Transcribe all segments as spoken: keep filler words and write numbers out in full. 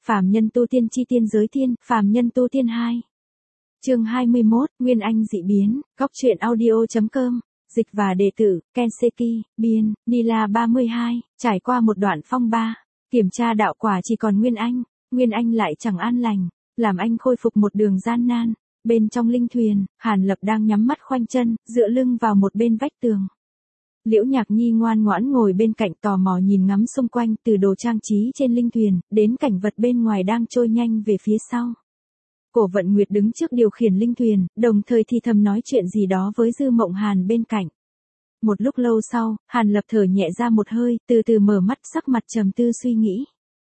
Phàm nhân tu tiên chi tiên giới tiên, phàm nhân tu tiên hai. Chương hai mươi mốt, Nguyên Anh dị biến, góc truyện audio.com, dịch và đệ tử, Kenseki, biên, Nila ba mươi hai, trải qua một đoạn phong ba, kiểm tra đạo quả chỉ còn Nguyên Anh, Nguyên Anh lại chẳng an lành, làm anh khôi phục một đường gian nan. Bên trong linh thuyền, Hàn Lập đang nhắm mắt khoanh chân, dựa lưng vào một bên vách tường. Liễu Nhạc Nhi ngoan ngoãn ngồi bên cạnh tò mò nhìn ngắm xung quanh từ đồ trang trí trên linh thuyền, đến cảnh vật bên ngoài đang trôi nhanh về phía sau. Cổ Vận Nguyệt đứng trước điều khiển linh thuyền, đồng thời thì thầm nói chuyện gì đó với Dư Mộng Hàn bên cạnh. Một lúc lâu sau, Hàn Lập thở nhẹ ra một hơi, từ từ mở mắt sắc mặt trầm tư suy nghĩ.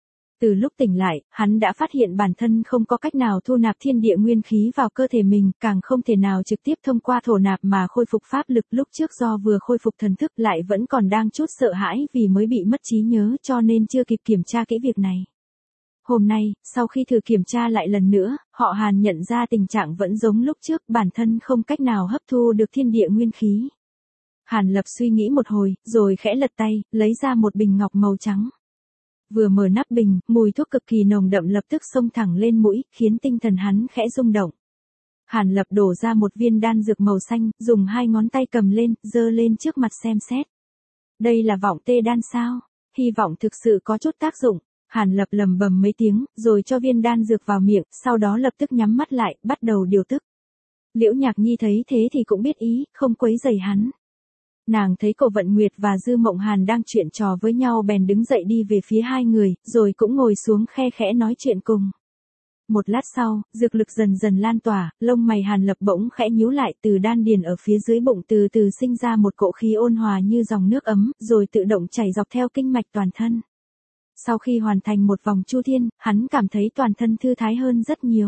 Từ lúc tỉnh lại, hắn đã phát hiện bản thân không có cách nào thu nạp thiên địa nguyên khí vào cơ thể mình, càng không thể nào trực tiếp thông qua thổ nạp mà khôi phục pháp lực. Lúc trước do vừa khôi phục thần thức lại vẫn còn đang chút sợ hãi vì mới bị mất trí nhớ cho nên chưa kịp kiểm tra kỹ việc này. Hôm nay, sau khi thử kiểm tra lại lần nữa, họ Hàn nhận ra tình trạng vẫn giống lúc trước, bản thân không cách nào hấp thu được thiên địa nguyên khí. Hàn Lập suy nghĩ một hồi, rồi khẽ lật tay, lấy ra một bình ngọc màu trắng. Vừa mở nắp bình, mùi thuốc cực kỳ nồng đậm lập tức xông thẳng lên mũi, khiến tinh thần hắn khẽ rung động. Hàn Lập đổ ra một viên đan dược màu xanh, dùng hai ngón tay cầm lên, giơ lên trước mặt xem xét. Đây là vọng tê đan sao? Hy vọng thực sự có chút tác dụng. Hàn Lập lầm bầm mấy tiếng, rồi cho viên đan dược vào miệng, sau đó lập tức nhắm mắt lại, bắt đầu điều tức. Liễu Nhạc Nhi thấy thế thì cũng biết ý, không quấy rầy hắn. Nàng thấy Cổ Vận Nguyệt và Dư Mộng Hàn đang chuyện trò với nhau bèn đứng dậy đi về phía hai người, rồi cũng ngồi xuống khe khẽ nói chuyện cùng. Một lát sau, dược lực dần dần lan tỏa, lông mày Hàn Lập bỗng khẽ nhíu lại, từ đan điền ở phía dưới bụng từ từ sinh ra một cỗ khí ôn hòa như dòng nước ấm, rồi tự động chảy dọc theo kinh mạch toàn thân. Sau khi hoàn thành một vòng chu thiên, hắn cảm thấy toàn thân thư thái hơn rất nhiều.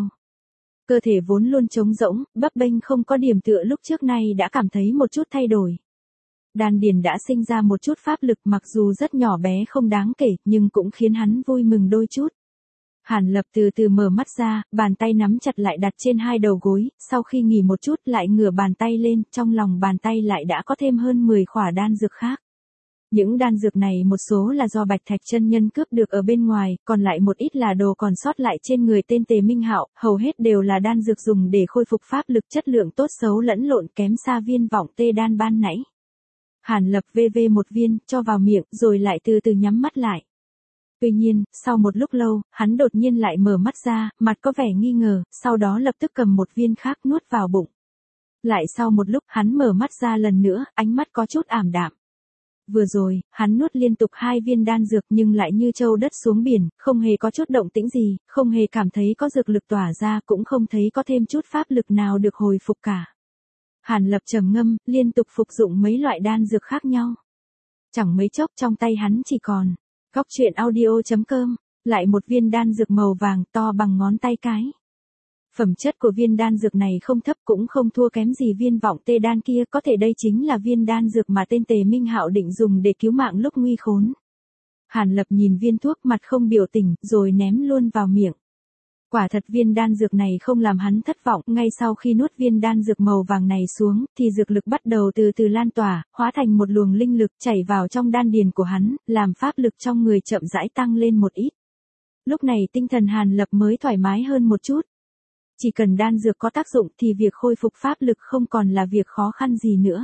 Cơ thể vốn luôn trống rỗng, bấp bênh không có điểm tựa lúc trước nay đã cảm thấy một chút thay đổi. Đan điền đã sinh ra một chút pháp lực, mặc dù rất nhỏ bé không đáng kể, nhưng cũng khiến hắn vui mừng đôi chút. Hàn Lập từ từ mở mắt ra, bàn tay nắm chặt lại đặt trên hai đầu gối, sau khi nghỉ một chút lại ngửa bàn tay lên, trong lòng bàn tay lại đã có thêm hơn mười khỏa đan dược khác. Những đan dược này một số là do Bạch Thạch chân nhân cướp được ở bên ngoài, còn lại một ít là đồ còn sót lại trên người tên Tề Minh Hạo, hầu hết đều là đan dược dùng để khôi phục pháp lực, chất lượng tốt xấu lẫn lộn, kém xa viên vọng tê đan ban nãy. Hàn Lập vê vê một viên, cho vào miệng, rồi lại từ từ nhắm mắt lại. Tuy nhiên, sau một lúc lâu, hắn đột nhiên lại mở mắt ra, mặt có vẻ nghi ngờ, sau đó lập tức cầm một viên khác nuốt vào bụng. Lại sau một lúc, hắn mở mắt ra lần nữa, ánh mắt có chút ảm đạm. Vừa rồi, hắn nuốt liên tục hai viên đan dược nhưng lại như trâu đất xuống biển, không hề có chút động tĩnh gì, không hề cảm thấy có dược lực tỏa ra, cũng không thấy có thêm chút pháp lực nào được hồi phục cả. Hàn Lập trầm ngâm, liên tục phục dụng mấy loại đan dược khác nhau. Chẳng mấy chốc trong tay hắn chỉ còn, góc truyện audio.com, lại một viên đan dược màu vàng to bằng ngón tay cái. Phẩm chất của viên đan dược này không thấp cũng không thua kém gì viên vọng tê đan kia, có thể đây chính là viên đan dược mà tên Tề Minh Hạo định dùng để cứu mạng lúc nguy khốn. Hàn Lập nhìn viên thuốc mặt không biểu tình, rồi ném luôn vào miệng. Quả thật viên đan dược này không làm hắn thất vọng, ngay sau khi nuốt viên đan dược màu vàng này xuống, thì dược lực bắt đầu từ từ lan tỏa, hóa thành một luồng linh lực chảy vào trong đan điền của hắn, làm pháp lực trong người chậm rãi tăng lên một ít. Lúc này tinh thần Hàn Lập mới thoải mái hơn một chút. Chỉ cần đan dược có tác dụng thì việc khôi phục pháp lực không còn là việc khó khăn gì nữa.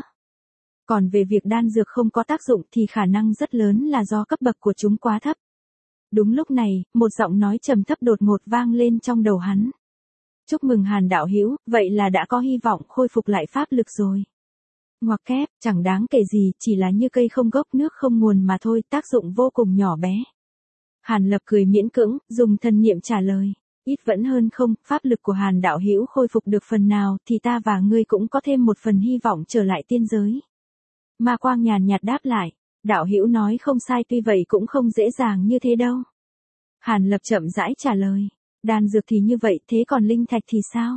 Còn về việc đan dược không có tác dụng thì khả năng rất lớn là do cấp bậc của chúng quá thấp. Đúng lúc này, một giọng nói trầm thấp đột ngột vang lên trong đầu hắn. Chúc mừng Hàn đạo hữu, vậy là đã có hy vọng khôi phục lại pháp lực rồi. Ngoặc kép, chẳng đáng kể gì, chỉ là như cây không gốc nước không nguồn mà thôi, tác dụng vô cùng nhỏ bé. Hàn Lập cười miễn cưỡng, dùng thần niệm trả lời. Ít vẫn hơn không, pháp lực của Hàn đạo hữu khôi phục được phần nào thì ta và ngươi cũng có thêm một phần hy vọng trở lại tiên giới. Ma Quang nhàn nhạt đáp lại. Đạo hữu nói không sai, tuy vậy cũng không dễ dàng như thế đâu. Hàn Lập chậm rãi trả lời. Đan dược thì như vậy, thế còn linh thạch thì sao?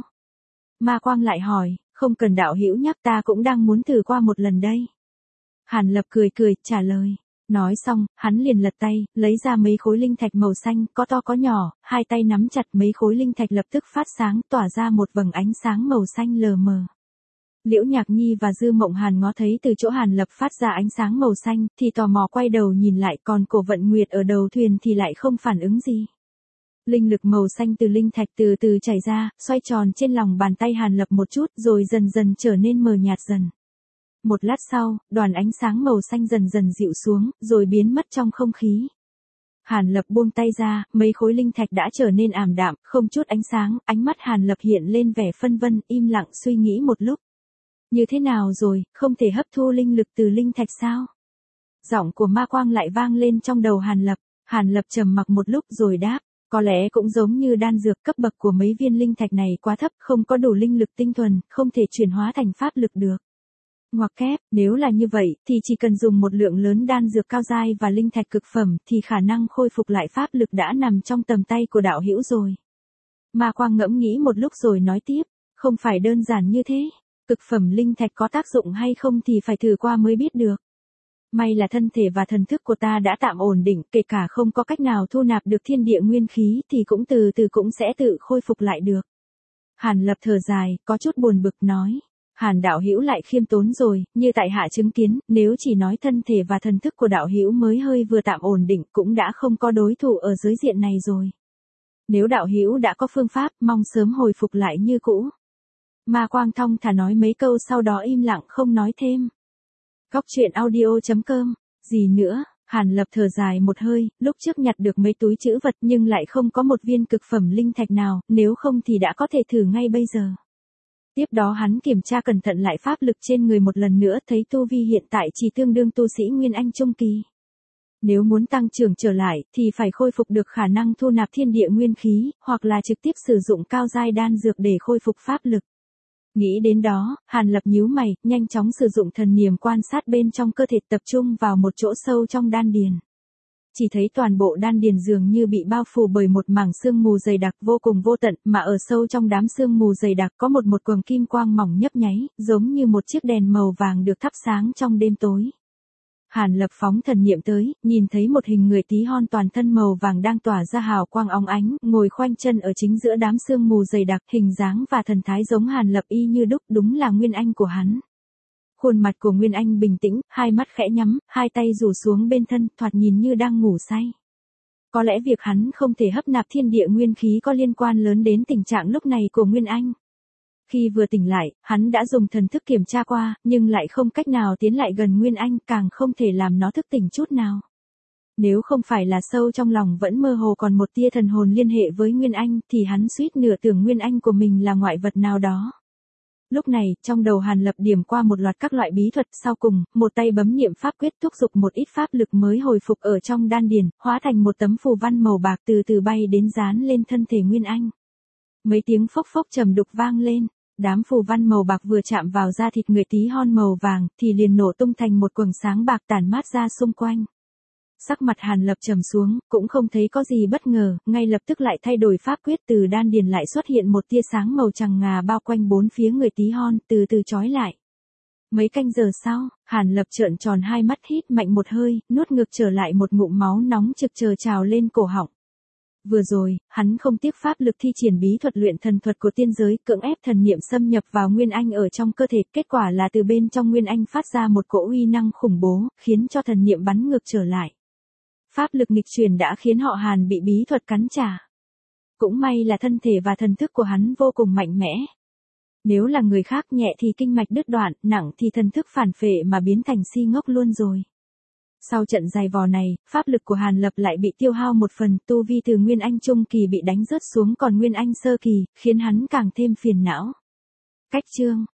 Ma Quang lại hỏi, không cần đạo hữu nhắc, ta cũng đang muốn thử qua một lần đây. Hàn Lập cười cười, trả lời. Nói xong, hắn liền lật tay, lấy ra mấy khối linh thạch màu xanh, có to có nhỏ, hai tay nắm chặt mấy khối linh thạch lập tức phát sáng, tỏa ra một vầng ánh sáng màu xanh lờ mờ. Liễu Nhạc Nhi và Dư Mộng Hàn ngó thấy từ chỗ Hàn Lập phát ra ánh sáng màu xanh, thì tò mò quay đầu nhìn lại, còn Cổ Vận Nguyệt ở đầu thuyền thì lại không phản ứng gì. Linh lực màu xanh từ linh thạch từ từ chảy ra, xoay tròn trên lòng bàn tay Hàn Lập một chút rồi dần dần trở nên mờ nhạt dần. Một lát sau, đoàn ánh sáng màu xanh dần dần dịu xuống, rồi biến mất trong không khí. Hàn Lập buông tay ra, mấy khối linh thạch đã trở nên ảm đạm, không chút ánh sáng, ánh mắt Hàn Lập hiện lên vẻ phân vân, im lặng suy nghĩ một lúc. Như thế nào rồi, không thể hấp thu linh lực từ linh thạch sao? Giọng của ma quang lại vang lên trong đầu Hàn Lập. Hàn Lập trầm mặc một lúc rồi đáp, có lẽ cũng giống như đan dược, cấp bậc của mấy viên linh thạch này quá thấp, không có đủ linh lực tinh thuần, không thể chuyển hóa thành pháp lực được. Ngoặc kép, nếu là như vậy, thì chỉ cần dùng một lượng lớn đan dược cao giai và linh thạch cực phẩm, thì khả năng khôi phục lại pháp lực đã nằm trong tầm tay của đạo hữu rồi. Ma quang ngẫm nghĩ một lúc rồi nói tiếp, không phải đơn giản như thế, cực phẩm linh thạch có tác dụng hay không thì phải thử qua mới biết được. May là thân thể và thần thức của ta đã tạm ổn định, kể cả không có cách nào thu nạp được thiên địa nguyên khí thì cũng từ từ cũng sẽ tự khôi phục lại được. Hàn Lập thở dài, có chút buồn bực nói. Hàn đạo hữu lại khiêm tốn rồi, như tại hạ chứng kiến, nếu chỉ nói thân thể và thần thức của đạo hữu mới hơi vừa tạm ổn định cũng đã không có đối thủ ở giới diện này rồi. Nếu đạo hữu đã có phương pháp, mong sớm hồi phục lại như cũ. Ma quang thong thả nói mấy câu sau đó im lặng không nói thêm. Góc truyện audio chấm com, gì nữa, Hàn Lập thở dài một hơi, lúc trước nhặt được mấy túi trữ vật nhưng lại không có một viên cực phẩm linh thạch nào, nếu không thì đã có thể thử ngay bây giờ. Tiếp đó hắn kiểm tra cẩn thận lại pháp lực trên người một lần nữa, thấy tu vi hiện tại chỉ tương đương tu sĩ Nguyên Anh Trung Kỳ. Nếu muốn tăng trưởng trở lại, thì phải khôi phục được khả năng thu nạp thiên địa nguyên khí, hoặc là trực tiếp sử dụng cao giai đan dược để khôi phục pháp lực. Nghĩ đến đó, Hàn Lập nhíu mày, nhanh chóng sử dụng thần niệm quan sát bên trong cơ thể, tập trung vào một chỗ sâu trong đan điền. Chỉ thấy toàn bộ đan điền dường như bị bao phủ bởi một mảng sương mù dày đặc vô cùng vô tận, mà ở sâu trong đám sương mù dày đặc có một một quầng kim quang mỏng nhấp nháy, giống như một chiếc đèn màu vàng được thắp sáng trong đêm tối. Hàn Lập phóng thần niệm tới, nhìn thấy một hình người tí hon toàn thân màu vàng đang tỏa ra hào quang óng ánh, ngồi khoanh chân ở chính giữa đám sương mù dày đặc, hình dáng và thần thái giống Hàn Lập y như đúc, đúng là Nguyên Anh của hắn. Khuôn mặt của Nguyên Anh bình tĩnh, hai mắt khẽ nhắm, hai tay rủ xuống bên thân, thoạt nhìn như đang ngủ say. Có lẽ việc hắn không thể hấp nạp thiên địa nguyên khí có liên quan lớn đến tình trạng lúc này của Nguyên Anh. Khi vừa tỉnh lại, hắn đã dùng thần thức kiểm tra qua, nhưng lại không cách nào tiến lại gần Nguyên Anh, càng không thể làm nó thức tỉnh chút nào. Nếu không phải là sâu trong lòng vẫn mơ hồ còn một tia thần hồn liên hệ với Nguyên Anh, thì hắn suýt nửa tưởng Nguyên Anh của mình là ngoại vật nào đó. Lúc này, trong đầu Hàn Lập điểm qua một loạt các loại bí thuật, sau cùng, một tay bấm niệm pháp quyết thúc giục một ít pháp lực mới hồi phục ở trong đan điền, hóa thành một tấm phù văn màu bạc từ từ bay đến dán lên thân thể Nguyên Anh. Mấy tiếng phốc phốc trầm đục vang lên, đám phù văn màu bạc vừa chạm vào da thịt người tí hon màu vàng, thì liền nổ tung thành một quầng sáng bạc tản mát ra xung quanh. Sắc mặt Hàn Lập trầm xuống, cũng không thấy có gì bất ngờ, ngay lập tức lại thay đổi pháp quyết, từ đan điền lại xuất hiện một tia sáng màu trắng ngà bao quanh bốn phía người tí hon, từ từ chói lại. Mấy canh giờ sau, Hàn Lập trợn tròn hai mắt, hít mạnh một hơi, nuốt ngược trở lại một ngụm máu nóng trực chờ trào lên cổ họng. Vừa rồi, hắn không tiếc pháp lực thi triển bí thuật luyện thần thuật của tiên giới, cưỡng ép thần niệm xâm nhập vào Nguyên Anh ở trong cơ thể, kết quả là từ bên trong Nguyên Anh phát ra một cỗ uy năng khủng bố, khiến cho thần niệm bắn ngược trở lại. Pháp lực nghịch truyền đã khiến họ Hàn bị bí thuật cắn trả. Cũng may là thân thể và thần thức của hắn vô cùng mạnh mẽ. Nếu là người khác nhẹ thì kinh mạch đứt đoạn, nặng thì thần thức phản phệ mà biến thành si ngốc luôn rồi. Sau trận dài vò này, pháp lực của Hàn Lập lại bị tiêu hao một phần, tu vi từ Nguyên Anh Trung Kỳ bị đánh rớt xuống còn Nguyên Anh Sơ Kỳ, khiến hắn càng thêm phiền não. Cách chương